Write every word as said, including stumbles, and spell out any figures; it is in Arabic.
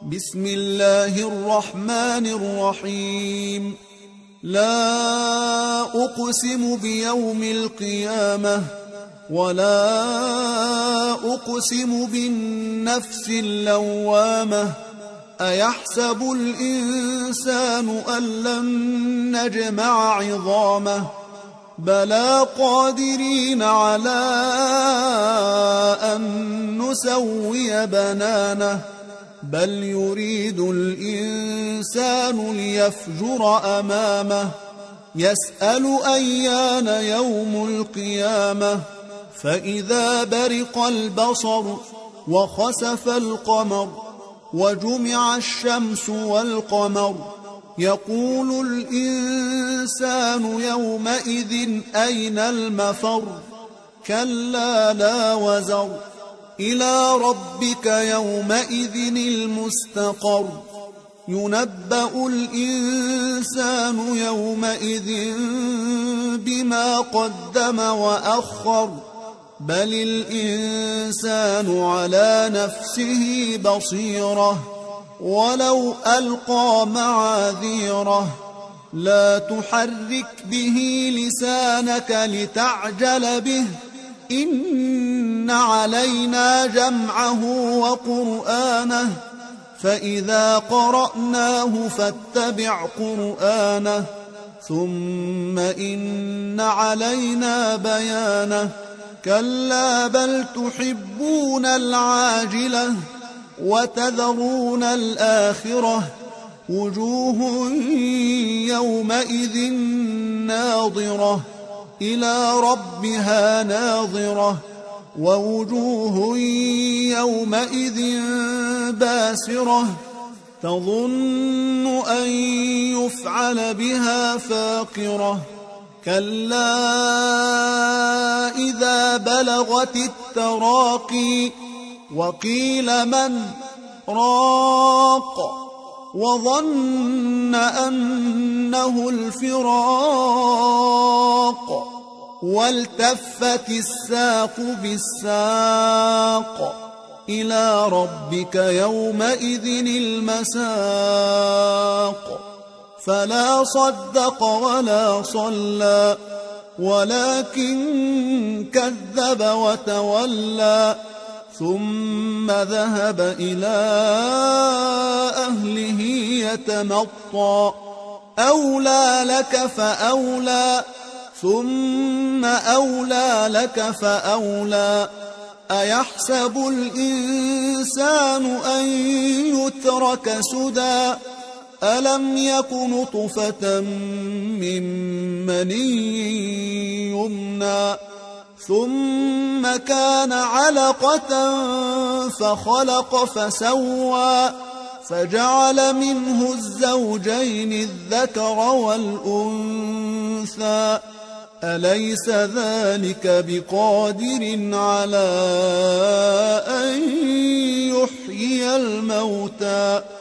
بسم الله الرحمن الرحيم. لا أقسم بيوم القيامة ولا أقسم بالنفس اللوامة أيحسب الإنسان أن لن نجمع عظامه بلى قادرين على أن نسوي بنانه بل يريد الإنسان ليفجر أمامه يسأل أيان يوم القيامة فإذا برق البصر وخسف القمر وجمع الشمس والقمر يقول الإنسان يومئذ أين المفر كلا لا وزر إلى ربك يومئذ المستقر ينبأ الإنسان يومئذ بما قدم وأخر بل الإنسان على نفسه بصيرة ولو ألقى معاذيره لا تحرك به لسانك لتعجل به إن علينا جمعه وقرآنه فإذا قرأناه فاتبع قرآنه ثم إن علينا بيانه كلا بل تحبون العاجلة وتذرون الآخرة وجوه يومئذ ناظرة إلى ربها ناظرة ووجوه يومئذ باسرة تظن أن يفعل بها فاقرة كلا إذا بلغت التراقي وقيل من راق وظن أنه الفراق والتفت الساق بالساق إلى ربك يومئذ المساق فلا صدق ولا صلى ولكن كذب وتولى ثم ذهب إلى أهله يتمطى أولى لك فأولى ثم أولى لك فأولى أيحسب الإنسان أن يترك سدى ألم يك نطفة من مني يمنى ثم كان علقة فخلق فسوى فجعل منه الزوجين الذكر والأنثى أليس ذلك بقادر على أن يحيي الموتى